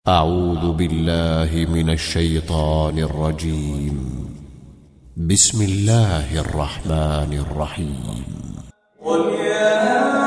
أعوذ بالله من الشيطان الرجيم. بسم الله الرحمن الرحيم. قل يا